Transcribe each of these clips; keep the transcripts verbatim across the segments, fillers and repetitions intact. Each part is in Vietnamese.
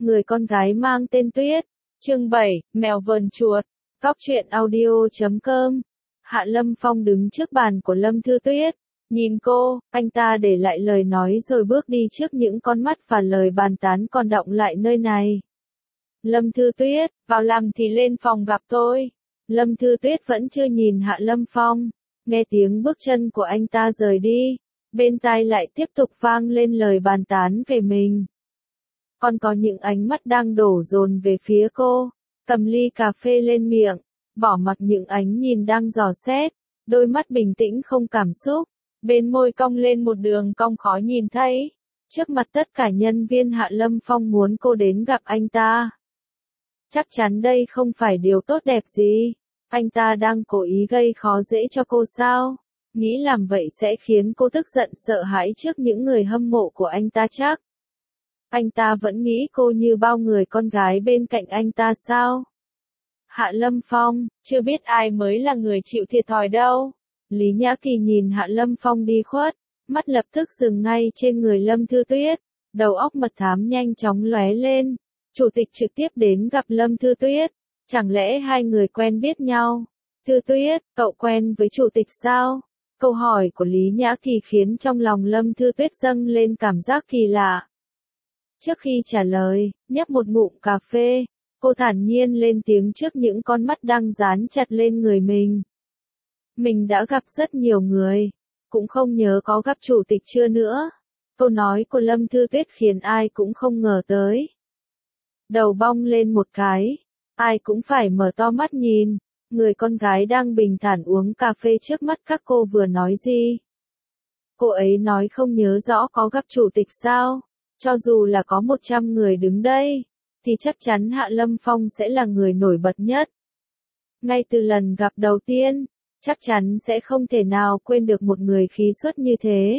Người con gái mang tên Tuyết. Chương bảy, mèo vờn chuột. Góc truyện audio chấm com. Hạ Lâm Phong đứng trước bàn của Lâm Thư Tuyết. Nhìn cô, anh ta để lại lời nói rồi bước đi trước những con mắt và lời bàn tán còn đọng lại nơi này. Lâm Thư Tuyết, vào làm thì lên phòng gặp tôi. Lâm Thư Tuyết vẫn chưa nhìn Hạ Lâm Phong. Nghe tiếng bước chân của anh ta rời đi. Bên tai lại tiếp tục vang lên lời bàn tán về mình. Còn có những ánh mắt đang đổ dồn về phía cô. Cầm ly cà phê lên miệng. Bỏ mặc những ánh nhìn đang dò xét. Đôi mắt bình tĩnh không cảm xúc. Bên môi cong lên một đường cong khó nhìn thấy. Trước mặt tất cả nhân viên Hạ Lâm Phong muốn cô đến gặp anh ta. Chắc chắn đây không phải điều tốt đẹp gì. Anh ta đang cố ý gây khó dễ cho cô sao? Nghĩ làm vậy sẽ khiến cô tức giận sợ hãi trước những người hâm mộ của anh ta chắc. Anh ta vẫn nghĩ cô như bao người con gái bên cạnh anh ta sao? Hạ Lâm Phong, chưa biết ai mới là người chịu thiệt thòi đâu. Lý Nhã Kỳ nhìn Hạ Lâm Phong đi khuất, mắt lập tức dừng ngay trên người Lâm Thư Tuyết, đầu óc mật thám nhanh chóng lóe lên. Chủ tịch trực tiếp đến gặp Lâm Thư Tuyết, chẳng lẽ hai người quen biết nhau? Thư Tuyết, cậu quen với chủ tịch sao? Câu hỏi của Lý Nhã Kỳ khiến trong lòng Lâm Thư Tuyết dâng lên cảm giác kỳ lạ. Trước khi trả lời, nhấp một ngụm cà phê, cô thản nhiên lên tiếng trước những con mắt đang dán chặt lên người mình. Mình đã gặp rất nhiều người, cũng không nhớ có gặp chủ tịch chưa nữa. Câu nói của Lâm Thư Tuyết khiến ai cũng không ngờ tới. Đầu bong lên một cái, ai cũng phải mở to mắt nhìn, người con gái đang bình thản uống cà phê trước mắt các cô vừa nói gì. Cô ấy nói không nhớ rõ có gặp chủ tịch sao, cho dù là có một trăm người đứng đây, thì chắc chắn Hạ Lâm Phong sẽ là người nổi bật nhất. Ngay từ lần gặp đầu tiên, chắc chắn sẽ không thể nào quên được một người khí xuất như thế.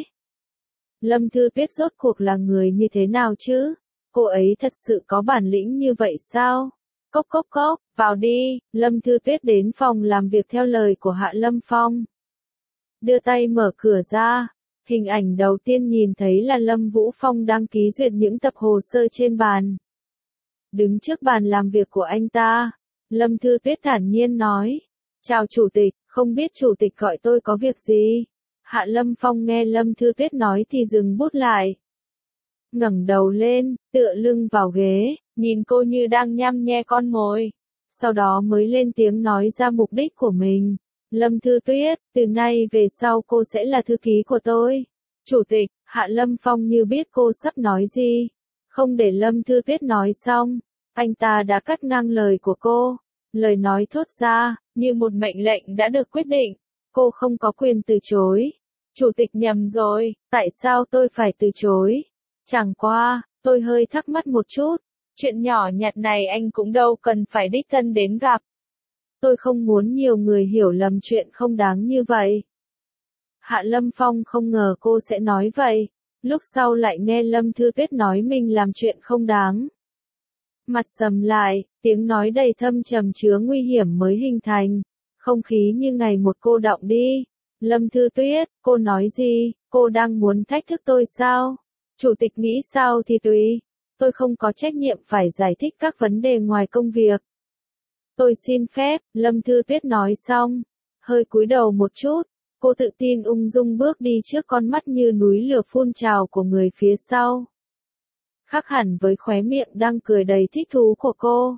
Lâm Thư Tuyết rốt cuộc là người như thế nào chứ? Cô ấy thật sự có bản lĩnh như vậy sao? Cốc cốc cốc, vào đi. Lâm Thư Tuyết đến phòng làm việc theo lời của Hạ Lâm Phong. Đưa tay mở cửa ra. Hình ảnh đầu tiên nhìn thấy là Lâm Vũ Phong đang ký duyệt những tập hồ sơ trên bàn. Đứng trước bàn làm việc của anh ta, Lâm Thư Tuyết thản nhiên nói. Chào chủ tịch, không biết chủ tịch gọi tôi có việc gì? Hạ Lâm Phong nghe Lâm Thư Tuyết nói thì dừng bút lại. Ngẩng đầu lên, tựa lưng vào ghế, nhìn cô như đang nhăm nhe con mồi. Sau đó mới lên tiếng nói ra mục đích của mình. Lâm Thư Tuyết, từ nay về sau cô sẽ là thư ký của tôi. Chủ tịch, Hạ Lâm Phong như biết cô sắp nói gì. Không để Lâm Thư Tuyết nói xong, anh ta đã cắt ngang lời của cô. Lời nói thốt ra, như một mệnh lệnh đã được quyết định. Cô không có quyền từ chối. Chủ tịch nhầm rồi, tại sao tôi phải từ chối? Chẳng qua, tôi hơi thắc mắc một chút. Chuyện nhỏ nhặt này anh cũng đâu cần phải đích thân đến gặp. Tôi không muốn nhiều người hiểu lầm chuyện không đáng như vậy. Hạ Lâm Phong không ngờ cô sẽ nói vậy. Lúc sau lại nghe Lâm Thư Tuyết nói mình làm chuyện không đáng. Mặt sầm lại, tiếng nói đầy thâm trầm chứa nguy hiểm mới hình thành. Không khí như ngày một cô đọng đi. Lâm Thư Tuyết, cô nói gì? Cô đang muốn thách thức tôi sao? Chủ tịch nghĩ sao thì tùy. Tôi không có trách nhiệm phải giải thích các vấn đề ngoài công việc. Tôi xin phép, Lâm Thư Tuyết nói xong. Hơi cúi đầu một chút. Cô tự tin ung dung bước đi trước con mắt như núi lửa phun trào của người phía sau. Khác hẳn với khóe miệng đang cười đầy thích thú của cô.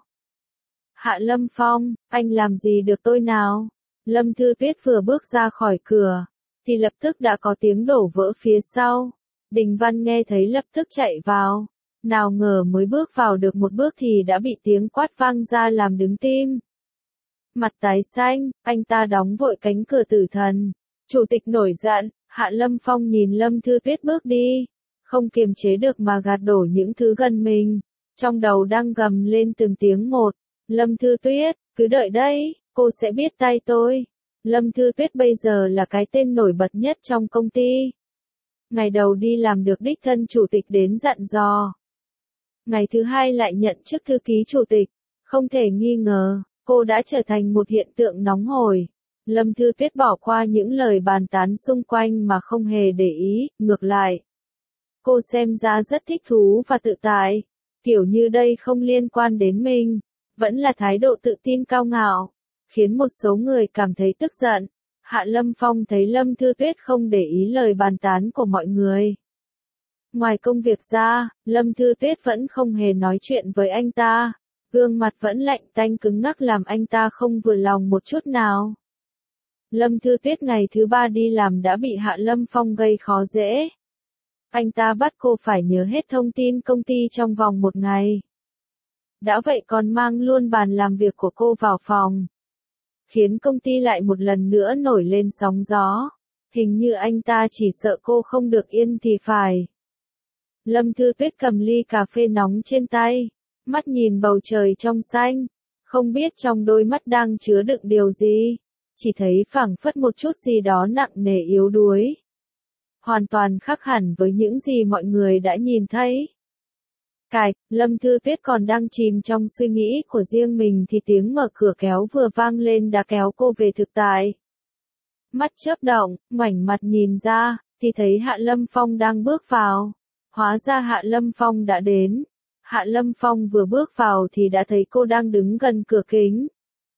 Hạ Lâm Phong, anh làm gì được tôi nào? Lâm Thư Tuyết vừa bước ra khỏi cửa, thì lập tức đã có tiếng đổ vỡ phía sau. Đình Văn nghe thấy lập tức chạy vào. Nào ngờ mới bước vào được một bước thì đã bị tiếng quát vang ra làm đứng tim. Mặt tái xanh, anh ta đóng vội cánh cửa tử thần. Chủ tịch nổi giận, Hạ Lâm Phong nhìn Lâm Thư Tuyết bước đi. Không kiềm chế được mà gạt đổ những thứ gần mình. Trong đầu đang gầm lên từng tiếng một. Lâm Thư Tuyết, cứ đợi đấy, cô sẽ biết tay tôi. Lâm Thư Tuyết bây giờ là cái tên nổi bật nhất trong công ty. Ngày đầu đi làm được đích thân chủ tịch đến dặn dò. Ngày thứ hai lại nhận chức thư ký chủ tịch. Không thể nghi ngờ, cô đã trở thành một hiện tượng nóng hổi. Lâm Thư Tuyết bỏ qua những lời bàn tán xung quanh mà không hề để ý, ngược lại. Cô xem ra rất thích thú và tự tại. kiểu như đây không liên quan đến mình, vẫn là thái độ tự tin cao ngạo, khiến một số người cảm thấy tức giận. Hạ Lâm Phong thấy Lâm Thư Tuyết không để ý lời bàn tán của mọi người. Ngoài công việc ra, Lâm Thư Tuyết vẫn không hề nói chuyện với anh ta, gương mặt vẫn lạnh tanh cứng ngắc làm anh ta không vừa lòng một chút nào. Lâm Thư Tuyết ngày thứ ba đi làm đã bị Hạ Lâm Phong gây khó dễ. Anh ta bắt cô phải nhớ hết thông tin công ty trong vòng một ngày. Đã vậy còn mang luôn bàn làm việc của cô vào phòng, khiến công ty lại một lần nữa nổi lên sóng gió. Hình như anh ta chỉ sợ cô không được yên thì phải. Lâm Thư Tuyết cầm ly cà phê nóng trên tay, mắt nhìn bầu trời trong xanh, không biết trong đôi mắt đang chứa đựng điều gì, chỉ thấy phảng phất một chút gì đó nặng nề yếu đuối. Hoàn toàn khác hẳn với những gì mọi người đã nhìn thấy. Cạch, Lâm Thư Tuyết còn đang chìm trong suy nghĩ của riêng mình thì tiếng mở cửa kéo vừa vang lên đã kéo cô về thực tại. Mắt chớp động, ngoảnh mặt nhìn ra, thì thấy Hạ Lâm Phong đang bước vào. Hóa ra Hạ Lâm Phong đã đến. Hạ Lâm Phong vừa bước vào thì đã thấy cô đang đứng gần cửa kính.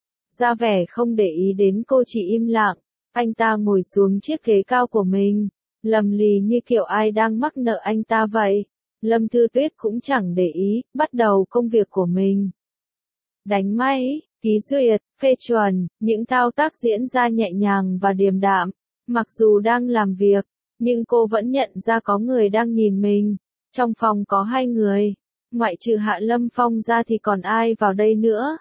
Ra vẻ không để ý đến cô, chỉ im lặng. Anh ta ngồi xuống chiếc ghế cao của mình, lầm lì như kiểu ai đang mắc nợ anh ta vậy. Lâm Thư Tuyết cũng chẳng để ý, bắt đầu công việc của mình. Đánh máy, ký duyệt, phê chuẩn, những thao tác diễn ra nhẹ nhàng và điềm đạm. Mặc dù đang làm việc, nhưng cô vẫn nhận ra có người đang nhìn mình. Trong phòng có hai người, ngoại trừ Hạ Lâm Phong ra thì còn ai vào đây nữa.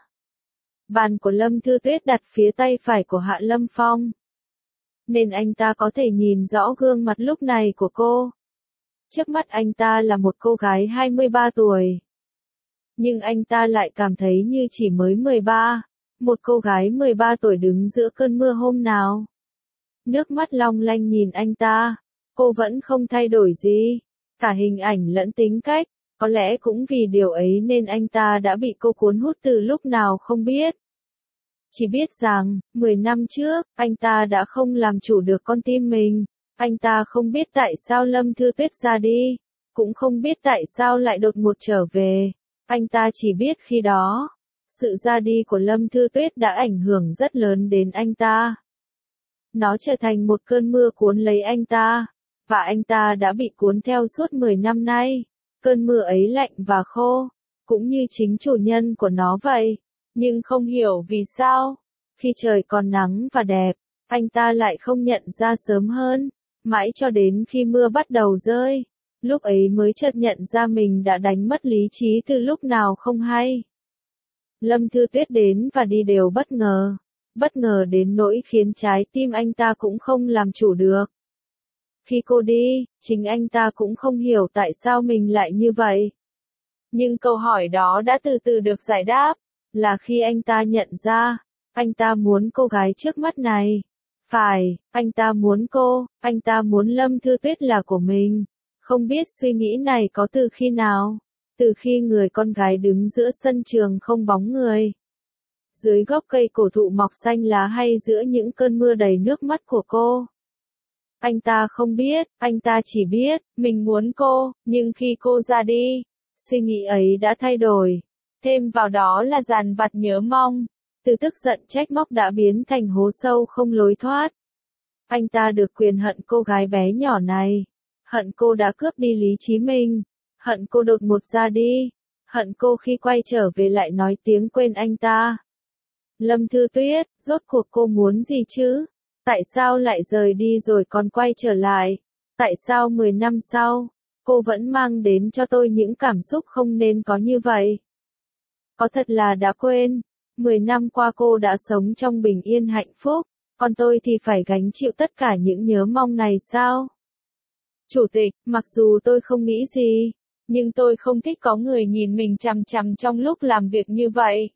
Bàn của Lâm Thư Tuyết đặt phía tay phải của Hạ Lâm Phong, nên anh ta có thể nhìn rõ gương mặt lúc này của cô. Trước mắt anh ta là một cô gái hai mươi ba tuổi. Nhưng anh ta lại cảm thấy như chỉ mới mười ba. Một cô gái mười ba tuổi đứng giữa cơn mưa hôm nào. Nước mắt long lanh nhìn anh ta. Cô vẫn không thay đổi gì. Cả hình ảnh lẫn tính cách. Có lẽ cũng vì điều ấy nên anh ta đã bị cô cuốn hút từ lúc nào không biết. Chỉ biết rằng, mười năm trước, anh ta đã không làm chủ được con tim mình. Anh ta không biết tại sao Lâm Thư Tuyết ra đi, cũng không biết tại sao lại đột ngột trở về. Anh ta chỉ biết khi đó, sự ra đi của Lâm Thư Tuyết đã ảnh hưởng rất lớn đến anh ta. Nó trở thành một cơn mưa cuốn lấy anh ta, và anh ta đã bị cuốn theo suốt mười năm nay. Cơn mưa ấy lạnh và khô, cũng như chính chủ nhân của nó vậy. Nhưng không hiểu vì sao, khi trời còn nắng và đẹp, anh ta lại không nhận ra sớm hơn. Mãi cho đến khi mưa bắt đầu rơi, lúc ấy mới chợt nhận ra mình đã đánh mất lý trí từ lúc nào không hay. Lâm Thư Tuyết đến và đi đều bất ngờ, bất ngờ đến nỗi khiến trái tim anh ta cũng không làm chủ được. Khi cô đi, chính anh ta cũng không hiểu tại sao mình lại như vậy. Nhưng câu hỏi đó đã từ từ được giải đáp, là khi anh ta nhận ra, anh ta muốn cô gái trước mắt này. Phải, anh ta muốn cô, anh ta muốn Lâm Thư Tuyết là của mình. Không biết suy nghĩ này có từ khi nào, từ khi người con gái đứng giữa sân trường không bóng người. Dưới gốc cây cổ thụ mọc xanh lá hay giữa những cơn mưa đầy nước mắt của cô. Anh ta không biết, anh ta chỉ biết, mình muốn cô, nhưng khi cô ra đi, suy nghĩ ấy đã thay đổi. Thêm vào đó là dằn vặt nhớ mong. Từ tức giận trách móc đã biến thành hố sâu không lối thoát. Anh ta được quyền hận cô gái bé nhỏ này. Hận cô đã cướp đi lý trí mình. Hận cô đột ngột ra đi. Hận cô khi quay trở về lại nói tiếng quên anh ta. Lâm Thư Tuyết, rốt cuộc cô muốn gì chứ? Tại sao lại rời đi rồi còn quay trở lại? Tại sao mười năm sau, cô vẫn mang đến cho tôi những cảm xúc không nên có như vậy? Có thật là đã quên. Mười năm qua cô đã sống trong bình yên hạnh phúc, còn tôi thì phải gánh chịu tất cả những nhớ mong này sao? Chủ tịch, mặc dù tôi không nghĩ gì, nhưng tôi không thích có người nhìn mình chằm chằm trong lúc làm việc như vậy.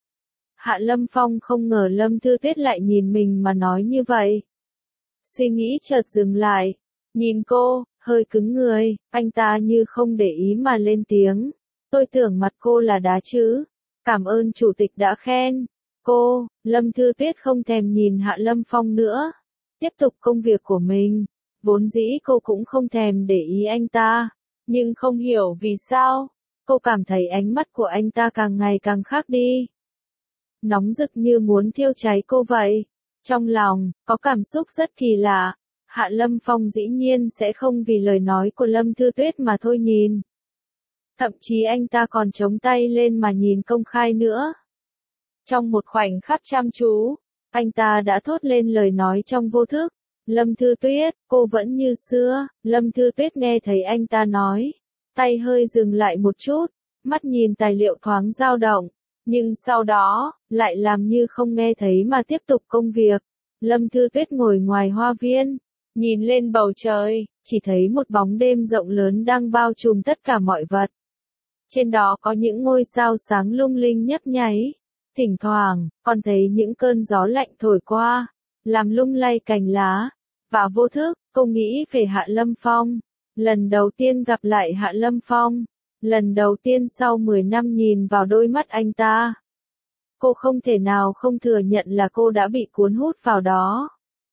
Hạ Lâm Phong không ngờ Lâm Thư Tuyết lại nhìn mình mà nói như vậy. Suy nghĩ chợt dừng lại, nhìn cô, hơi cứng người, anh ta như không để ý mà lên tiếng. Tôi tưởng mặt cô là đá chứ. Cảm ơn chủ tịch đã khen. Cô, Lâm Thư Tuyết không thèm nhìn Hạ Lâm Phong nữa. Tiếp tục công việc của mình. Vốn dĩ cô cũng không thèm để ý anh ta. Nhưng không hiểu vì sao. Cô cảm thấy ánh mắt của anh ta càng ngày càng khác đi. Nóng rực như muốn thiêu cháy cô vậy. Trong lòng, có cảm xúc rất kỳ lạ. Hạ Lâm Phong dĩ nhiên sẽ không vì lời nói của Lâm Thư Tuyết mà thôi nhìn. Thậm chí anh ta còn chống tay lên mà nhìn công khai nữa. Trong một khoảnh khắc chăm chú, anh ta đã thốt lên lời nói trong vô thức. Lâm Thư Tuyết, cô vẫn như xưa. Lâm Thư Tuyết nghe thấy anh ta nói. Tay hơi dừng lại một chút, mắt nhìn tài liệu thoáng dao động. Nhưng sau đó, lại làm như không nghe thấy mà tiếp tục công việc. Lâm Thư Tuyết ngồi ngoài hoa viên, nhìn lên bầu trời, chỉ thấy một bóng đêm rộng lớn đang bao trùm tất cả mọi vật. Trên đó có những ngôi sao sáng lung linh nhấp nháy. Thỉnh thoảng, còn thấy những cơn gió lạnh thổi qua, làm lung lay cành lá. Và vô thức, cô nghĩ về Hạ Lâm Phong. Lần đầu tiên gặp lại Hạ Lâm Phong. Lần đầu tiên sau mười năm nhìn vào đôi mắt anh ta. Cô không thể nào không thừa nhận là cô đã bị cuốn hút vào đó.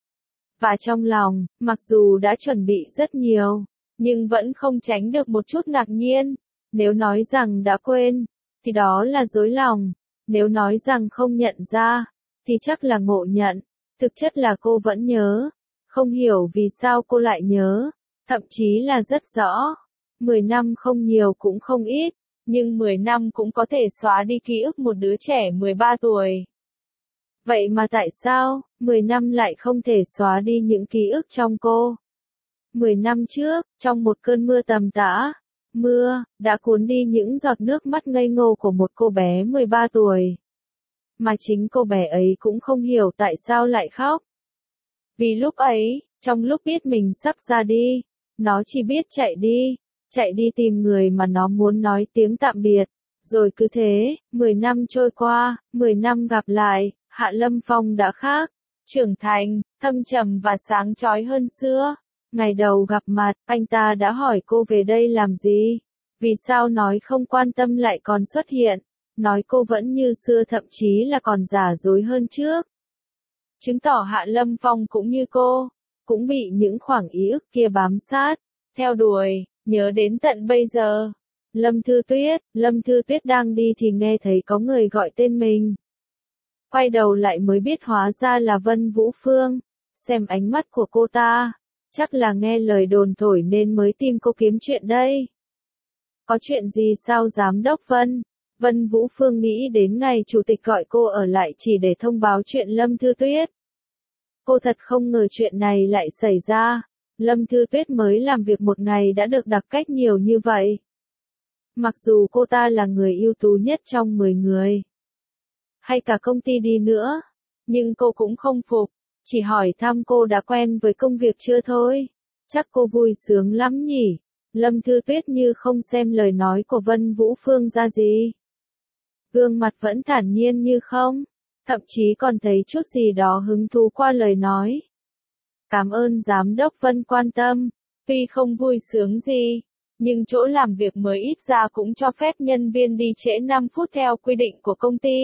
Và trong lòng, mặc dù đã chuẩn bị rất nhiều, nhưng vẫn không tránh được một chút ngạc nhiên. Nếu nói rằng đã quên, thì đó là dối lòng. Nếu nói rằng không nhận ra, thì chắc là ngộ nhận. Thực chất là cô vẫn nhớ. Không hiểu vì sao cô lại nhớ. Thậm chí là rất rõ. mười năm không nhiều cũng không ít. Nhưng mười năm cũng có thể xóa đi ký ức một đứa trẻ mười ba tuổi. Vậy mà tại sao, mười năm lại không thể xóa đi những ký ức trong cô? mười năm trước, trong một cơn mưa tầm tã, mưa, đã cuốn đi những giọt nước mắt ngây ngô của một cô bé mười ba tuổi. Mà chính cô bé ấy cũng không hiểu tại sao lại khóc. Vì lúc ấy, trong lúc biết mình sắp ra đi, nó chỉ biết chạy đi, chạy đi tìm người mà nó muốn nói tiếng tạm biệt. Rồi cứ thế, mười năm trôi qua, mười năm gặp lại, Hạ Lâm Phong đã khác, trưởng thành, thâm trầm và sáng chói hơn xưa. Ngày đầu gặp mặt, anh ta đã hỏi cô về đây làm gì? Vì sao nói không quan tâm lại còn xuất hiện? Nói cô vẫn như xưa, thậm chí là còn giả dối hơn trước. Chứng tỏ Hạ Lâm Phong cũng như cô, cũng bị những khoảng ý ức kia bám sát, theo đuổi, nhớ đến tận bây giờ. Lâm Thư Tuyết, Lâm Thư Tuyết đang đi thì nghe thấy có người gọi tên mình. Quay đầu lại mới biết hóa ra là Vân Vũ Phương. Xem ánh mắt của cô ta, chắc là nghe lời đồn thổi nên mới tìm cô kiếm chuyện đây. Có chuyện gì sao giám đốc Vân? Vân Vũ Phương nghĩ đến ngày chủ tịch gọi cô ở lại chỉ để thông báo chuyện Lâm Thư Tuyết. Cô thật không ngờ chuyện này lại xảy ra. Lâm Thư Tuyết mới làm việc một ngày đã được đặc cách nhiều như vậy. Mặc dù cô ta là người ưu tú nhất trong mười người, hay cả công ty đi nữa, nhưng cô cũng không phục, chỉ hỏi thăm cô đã quen với công việc chưa thôi. Chắc cô vui sướng lắm nhỉ? Lâm Thư Tuyết như không xem lời nói của Vân Vũ Phương ra gì. Gương mặt vẫn thản nhiên như không, thậm chí còn thấy chút gì đó hứng thú qua lời nói. Cảm ơn giám đốc Vân quan tâm, tuy không vui sướng gì, nhưng chỗ làm việc mới ít ra cũng cho phép nhân viên đi trễ năm phút theo quy định của công ty.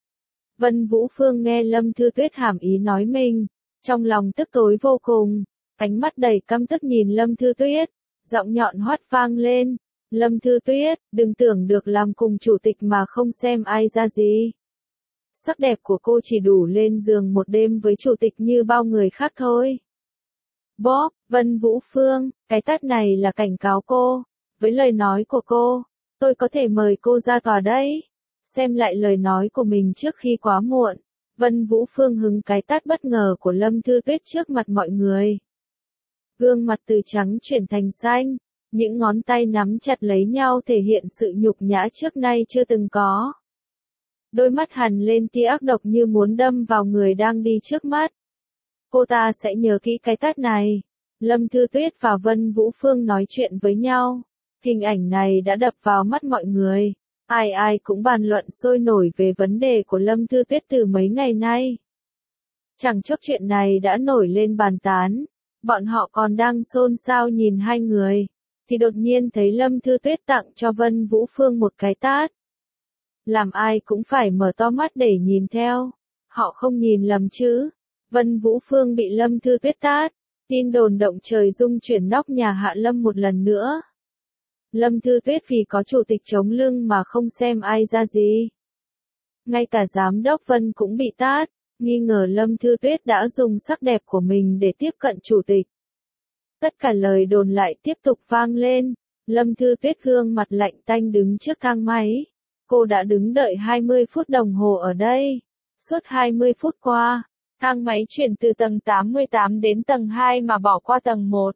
Vân Vũ Phương nghe Lâm Thư Tuyết hàm ý nói mình, trong lòng tức tối vô cùng, ánh mắt đầy căm tức nhìn Lâm Thư Tuyết, giọng nhọn hoắt vang lên. Lâm Thư Tuyết, đừng tưởng được làm cùng chủ tịch mà không xem ai ra gì. Sắc đẹp của cô chỉ đủ lên giường một đêm với chủ tịch như bao người khác thôi. Bob, Vân Vũ Phương, cái tát này là cảnh cáo cô. Với lời nói của cô, tôi có thể mời cô ra tòa đấy. Xem lại lời nói của mình trước khi quá muộn. Vân Vũ Phương hứng cái tát bất ngờ của Lâm Thư Tuyết trước mặt mọi người. Gương mặt từ trắng chuyển thành xanh, những ngón tay nắm chặt lấy nhau thể hiện sự nhục nhã trước nay chưa từng có. Đôi mắt hằn lên tia ác độc như muốn đâm vào người đang đi trước mắt. Cô ta sẽ nhớ kỹ cái tát này. Lâm Thư Tuyết và Vân Vũ Phương nói chuyện với nhau. Hình ảnh này đã đập vào mắt mọi người. Ai ai cũng bàn luận sôi nổi về vấn đề của Lâm Thư Tuyết từ mấy ngày nay. Chẳng chốc chuyện này đã nổi lên bàn tán. Bọn họ còn đang xôn xao nhìn hai người, thì đột nhiên thấy Lâm Thư Tuyết tặng cho Vân Vũ Phương một cái tát. Làm ai cũng phải mở to mắt để nhìn theo. Họ không nhìn lầm chứ. Vân Vũ Phương bị Lâm Thư Tuyết tát. Tin đồn động trời rung chuyển nóc nhà Hạ Lâm một lần nữa. Lâm Thư Tuyết vì có chủ tịch chống lưng mà không xem ai ra gì. Ngay cả giám đốc Vân cũng bị tát, nghi ngờ Lâm Thư Tuyết đã dùng sắc đẹp của mình để tiếp cận chủ tịch. Tất cả lời đồn lại tiếp tục vang lên, Lâm Thư Tuyết gương mặt lạnh tanh đứng trước thang máy. Cô đã đứng đợi hai mươi phút đồng hồ ở đây. Suốt hai mươi phút qua, thang máy chuyển từ tầng tám mươi tám đến tầng hai mà bỏ qua tầng một.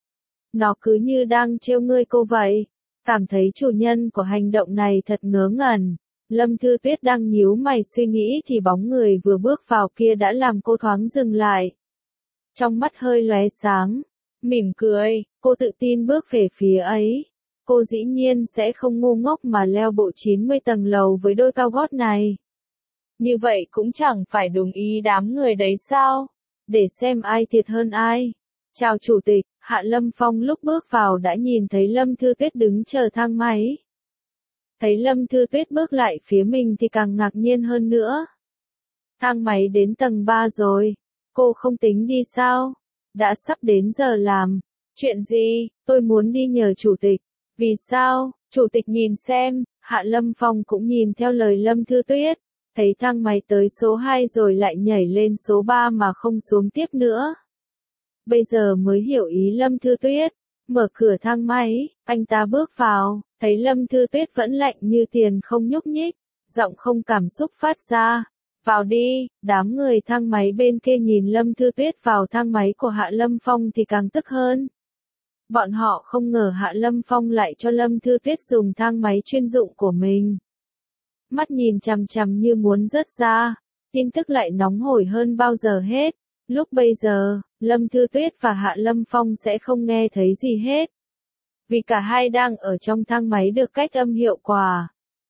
Nó cứ như đang trêu ngươi cô vậy. Cảm thấy chủ nhân của hành động này thật ngớ ngẩn. Lâm Thư Tuyết đang nhíu mày suy nghĩ thì bóng người vừa bước vào kia đã làm cô thoáng dừng lại. Trong mắt hơi lóe sáng, mỉm cười, cô tự tin bước về phía ấy. Cô dĩ nhiên sẽ không ngu ngốc mà leo bộ chín mươi tầng lầu với đôi cao gót này. Như vậy cũng chẳng phải đúng ý đám người đấy sao? Để xem ai thiệt hơn ai. Chào chủ tịch, Hạ Lâm Phong lúc bước vào đã nhìn thấy Lâm Thư Tuyết đứng chờ thang máy. Thấy Lâm Thư Tuyết bước lại phía mình thì càng ngạc nhiên hơn nữa. Thang máy đến tầng ba rồi. Cô không tính đi sao? Đã sắp đến giờ làm. Chuyện gì? Tôi muốn đi nhờ chủ tịch. Vì sao? Chủ tịch nhìn xem. Hạ Lâm Phong cũng nhìn theo lời Lâm Thư Tuyết. Thấy thang máy tới số hai rồi lại nhảy lên số ba mà không xuống tiếp nữa. Bây giờ mới hiểu ý Lâm Thư Tuyết. Mở cửa thang máy, anh ta bước vào, thấy Lâm Thư Tuyết vẫn lạnh như tiền không nhúc nhích, giọng không cảm xúc phát ra. Vào đi, đám người thang máy bên kia nhìn Lâm Thư Tuyết vào thang máy của Hạ Lâm Phong thì càng tức hơn. Bọn họ không ngờ Hạ Lâm Phong lại cho Lâm Thư Tuyết dùng thang máy chuyên dụng của mình. Mắt nhìn chằm chằm như muốn rớt ra, tin tức lại nóng hổi hơn bao giờ hết. Lúc bây giờ, Lâm Thư Tuyết và Hạ Lâm Phong sẽ không nghe thấy gì hết. Vì cả hai đang ở trong thang máy được cách âm hiệu quả.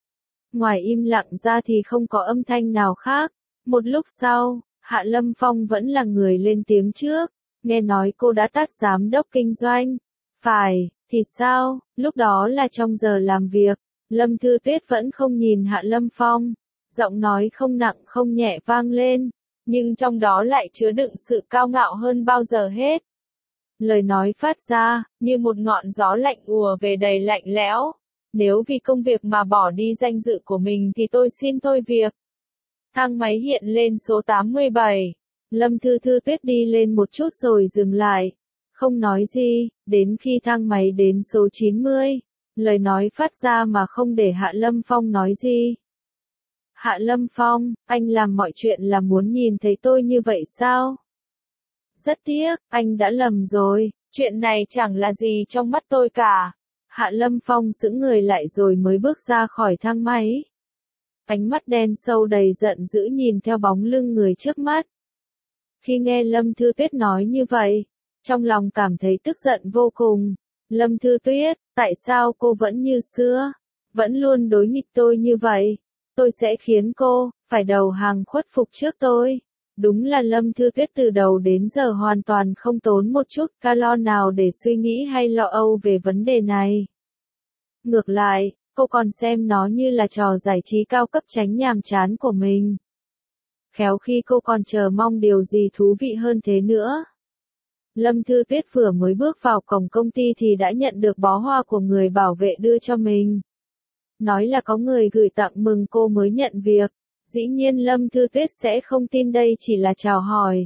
Ngoài im lặng ra thì không có âm thanh nào khác. Một lúc sau, Hạ Lâm Phong vẫn là người lên tiếng trước. Nghe nói cô đã tát giám đốc kinh doanh. Phải, thì sao, lúc đó là trong giờ làm việc. Lâm Thư Tuyết vẫn không nhìn Hạ Lâm Phong. Giọng nói không nặng không nhẹ vang lên. Nhưng trong đó lại chứa đựng sự cao ngạo hơn bao giờ hết. Lời nói phát ra, như một ngọn gió lạnh ùa về đầy lạnh lẽo. Nếu vì công việc mà bỏ đi danh dự của mình thì tôi xin thôi việc. Thang máy hiện lên số tám mươi bảy. Lâm Thư Thư Tuyết đi lên một chút rồi dừng lại. Không nói gì, đến khi thang máy đến số chín mươi. Lời nói phát ra mà không để Hạ Lâm Phong nói gì. Hạ Lâm Phong, anh làm mọi chuyện là muốn nhìn thấy tôi như vậy sao? Rất tiếc, anh đã lầm rồi, chuyện này chẳng là gì trong mắt tôi cả. Hạ Lâm Phong sững người lại rồi mới bước ra khỏi thang máy. Ánh mắt đen sâu đầy giận dữ nhìn theo bóng lưng người trước mắt. Khi nghe Lâm Thư Tuyết nói như vậy, trong lòng cảm thấy tức giận vô cùng. Lâm Thư Tuyết, tại sao cô vẫn như xưa? Vẫn luôn đối nghịch tôi như vậy? Tôi sẽ khiến cô phải đầu hàng khuất phục trước tôi. Đúng là Lâm Thư Tuyết từ đầu đến giờ hoàn toàn không tốn một chút calo nào để suy nghĩ hay lo âu về vấn đề này. Ngược lại, cô còn xem nó như là trò giải trí cao cấp tránh nhàm chán của mình. Khéo khi cô còn chờ mong điều gì thú vị hơn thế nữa. Lâm Thư Tuyết vừa mới bước vào cổng công ty thì đã nhận được bó hoa của người bảo vệ đưa cho mình. Nói là có người gửi tặng mừng cô mới nhận việc. Dĩ nhiên Lâm Thư Tuyết sẽ không tin đây chỉ là chào hỏi.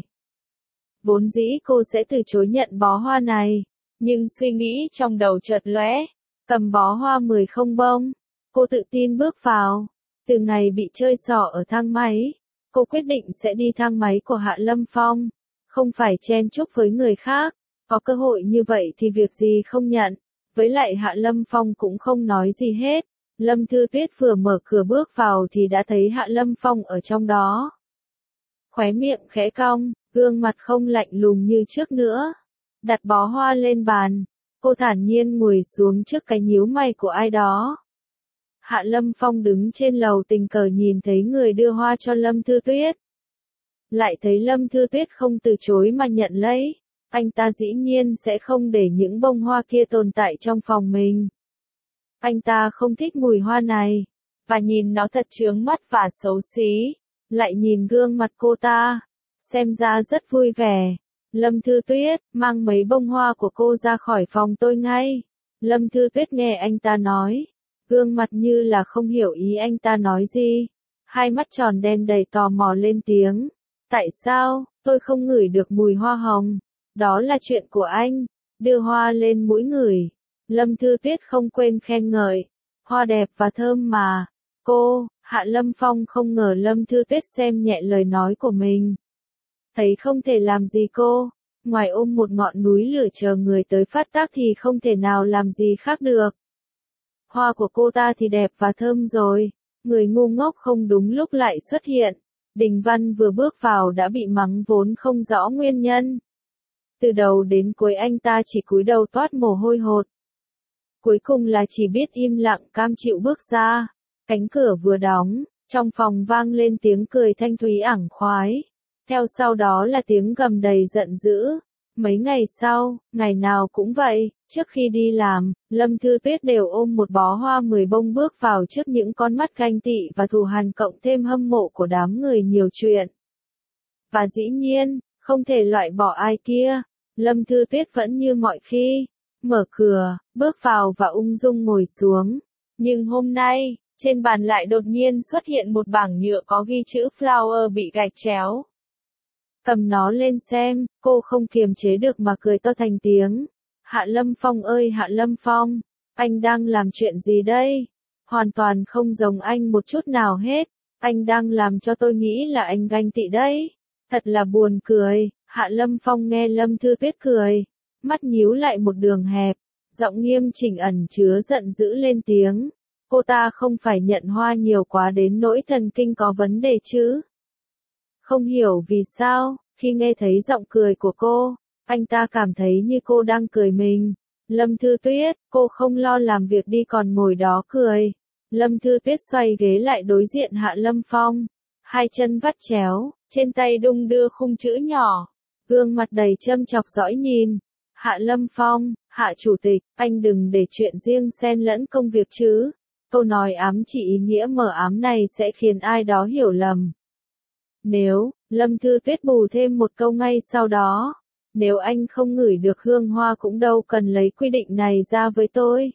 Vốn dĩ cô sẽ từ chối nhận bó hoa này. Nhưng suy nghĩ trong đầu chợt lóe. Cầm bó hoa mười không bông. Cô tự tin bước vào. Từ ngày bị chơi xỏ ở thang máy, cô quyết định sẽ đi thang máy của Hạ Lâm Phong. Không phải chen chúc với người khác. Có cơ hội như vậy thì việc gì không nhận. Với lại Hạ Lâm Phong cũng không nói gì hết. Lâm Thư Tuyết vừa mở cửa bước vào thì đã thấy Hạ Lâm Phong ở trong đó. Khóe miệng khẽ cong, gương mặt không lạnh lùng như trước nữa. Đặt bó hoa lên bàn, cô thản nhiên ngồi xuống trước cái nhíu mày của ai đó. Hạ Lâm Phong đứng trên lầu tình cờ nhìn thấy người đưa hoa cho Lâm Thư Tuyết. Lại thấy Lâm Thư Tuyết không từ chối mà nhận lấy. Anh ta dĩ nhiên sẽ không để những bông hoa kia tồn tại trong phòng mình. Anh ta không thích mùi hoa này, và nhìn nó thật chướng mắt và xấu xí. Lại nhìn gương mặt cô ta, xem ra rất vui vẻ. Lâm Thư Tuyết, mang mấy bông hoa của cô ra khỏi phòng tôi ngay. Lâm Thư Tuyết nghe anh ta nói, gương mặt như là không hiểu ý anh ta nói gì. Hai mắt tròn đen đầy tò mò lên tiếng. Tại sao, tôi không ngửi được mùi hoa hồng? Đó là chuyện của anh. Đưa hoa lên mũi ngửi. Lâm Thư Tuyết không quên khen ngợi. Hoa đẹp và thơm mà. Cô, Hạ Lâm Phong không ngờ Lâm Thư Tuyết xem nhẹ lời nói của mình. Thấy không thể làm gì cô. Ngoài ôm một ngọn núi lửa chờ người tới phát tác thì không thể nào làm gì khác được. Hoa của cô ta thì đẹp và thơm rồi. Người ngu ngốc không đúng lúc lại xuất hiện. Đình Văn vừa bước vào đã bị mắng vốn không rõ nguyên nhân. Từ đầu đến cuối anh ta chỉ cúi đầu toát mồ hôi hột. Cuối cùng là chỉ biết im lặng cam chịu bước ra. Cánh cửa vừa đóng, trong phòng vang lên tiếng cười thanh thúy ảng khoái. Theo sau đó là tiếng gầm đầy giận dữ. Mấy ngày sau, ngày nào cũng vậy, trước khi đi làm, Lâm Thư Tuyết đều ôm một bó hoa mười bông bước vào trước những con mắt ganh tị và thù hằn cộng thêm hâm mộ của đám người nhiều chuyện. Và dĩ nhiên, không thể loại bỏ ai kia, Lâm Thư Tuyết vẫn như mọi khi, mở cửa, bước vào và ung dung ngồi xuống. Nhưng hôm nay, trên bàn lại đột nhiên xuất hiện một bảng nhựa có ghi chữ Flower bị gạch chéo. Cầm nó lên xem, cô không kiềm chế được mà cười to thành tiếng. Hạ Lâm Phong ơi Hạ Lâm Phong, anh đang làm chuyện gì đây? Hoàn toàn không giống anh một chút nào hết. Anh đang làm cho tôi nghĩ là anh ganh tị đấy. Thật là buồn cười. Hạ Lâm Phong nghe Lâm Thư Tuyết cười. Mắt nhíu lại một đường hẹp. Giọng nghiêm chỉnh ẩn chứa giận dữ lên tiếng. Cô ta không phải nhận hoa nhiều quá đến nỗi thần kinh có vấn đề chứ? Không hiểu vì sao, khi nghe thấy giọng cười của cô, anh ta cảm thấy như cô đang cười mình. Lâm Thư Tuyết, cô không lo làm việc đi còn ngồi đó cười. Lâm Thư Tuyết xoay ghế lại đối diện Hạ Lâm Phong. Hai chân vắt chéo, trên tay đung đưa khung chữ nhỏ. Gương mặt đầy châm chọc dõi nhìn. Hạ Lâm Phong, Hạ Chủ tịch, anh đừng để chuyện riêng xen lẫn công việc chứ. Câu nói ám chỉ ý nghĩa mờ ám này sẽ khiến ai đó hiểu lầm. Nếu, Lâm Thư Tuyết bù thêm một câu ngay sau đó. Nếu anh không ngửi được hương hoa cũng đâu cần lấy quy định này ra với tôi.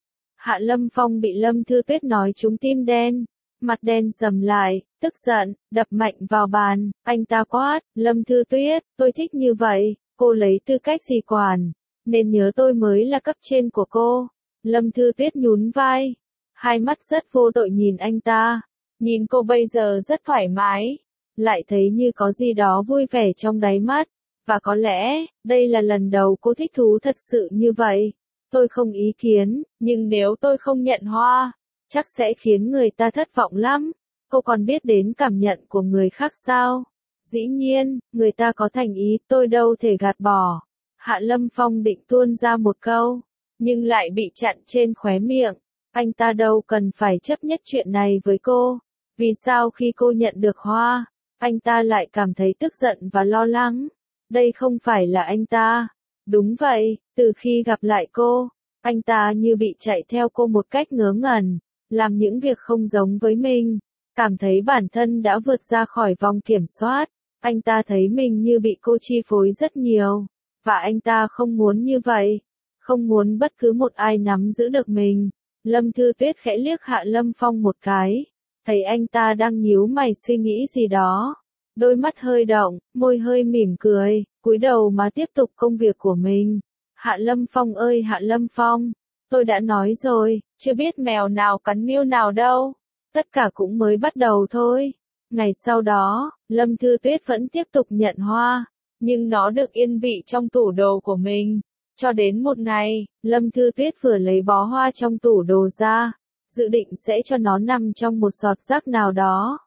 Hạ Lâm Phong bị Lâm Thư Tuyết nói trúng tim đen. Mặt đen sầm lại, tức giận, đập mạnh vào bàn. Anh ta quát, Lâm Thư Tuyết, tôi thích như vậy, cô lấy tư cách gì quản. Nên nhớ tôi mới là cấp trên của cô. Lâm Thư Tuyết nhún vai. Hai mắt rất vô tội nhìn anh ta. Nhìn cô bây giờ rất thoải mái. Lại thấy như có gì đó vui vẻ trong đáy mắt. Và có lẽ, đây là lần đầu cô thích thú thật sự như vậy. Tôi không ý kiến, nhưng nếu tôi không nhận hoa, chắc sẽ khiến người ta thất vọng lắm. Cô còn biết đến cảm nhận của người khác sao? Dĩ nhiên, người ta có thành ý, tôi đâu thể gạt bỏ. Hạ Lâm Phong định tuôn ra một câu, nhưng lại bị chặn trên khóe miệng. Anh ta đâu cần phải chấp nhất chuyện này với cô. Vì sao khi cô nhận được hoa, anh ta lại cảm thấy tức giận và lo lắng? Đây không phải là anh ta. Đúng vậy, từ khi gặp lại cô, anh ta như bị chạy theo cô một cách ngớ ngẩn, làm những việc không giống với mình, cảm thấy bản thân đã vượt ra khỏi vòng kiểm soát. Anh ta thấy mình như bị cô chi phối rất nhiều, và anh ta không muốn như vậy, không muốn bất cứ một ai nắm giữ được mình. Lâm Thư Tuyết khẽ liếc Hạ Lâm Phong một cái, thấy anh ta đang nhíu mày suy nghĩ gì đó. Đôi mắt hơi động, môi hơi mỉm cười, cúi đầu mà tiếp tục công việc của mình. Hạ Lâm Phong ơi Hạ Lâm Phong, tôi đã nói rồi, chưa biết mèo nào cắn miêu nào đâu. Tất cả cũng mới bắt đầu thôi. Ngày sau đó, Lâm Thư Tuyết vẫn tiếp tục nhận hoa, nhưng nó được yên vị trong tủ đồ của mình. Cho đến một ngày, Lâm Thư Tuyết vừa lấy bó hoa trong tủ đồ ra, dự định sẽ cho nó nằm trong một giọt rác nào đó.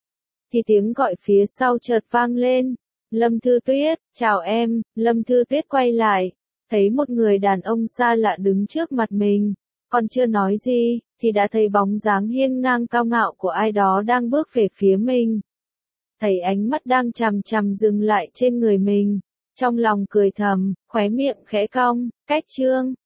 Thì tiếng gọi phía sau chợt vang lên. Lâm Thư Tuyết, chào em. Lâm Thư Tuyết quay lại, thấy một người đàn ông xa lạ đứng trước mặt mình. Còn chưa nói gì, thì đã thấy bóng dáng hiên ngang cao ngạo của ai đó đang bước về phía mình. Thấy ánh mắt đang chằm chằm dừng lại trên người mình. Trong lòng cười thầm, khóe miệng khẽ cong, cách trương,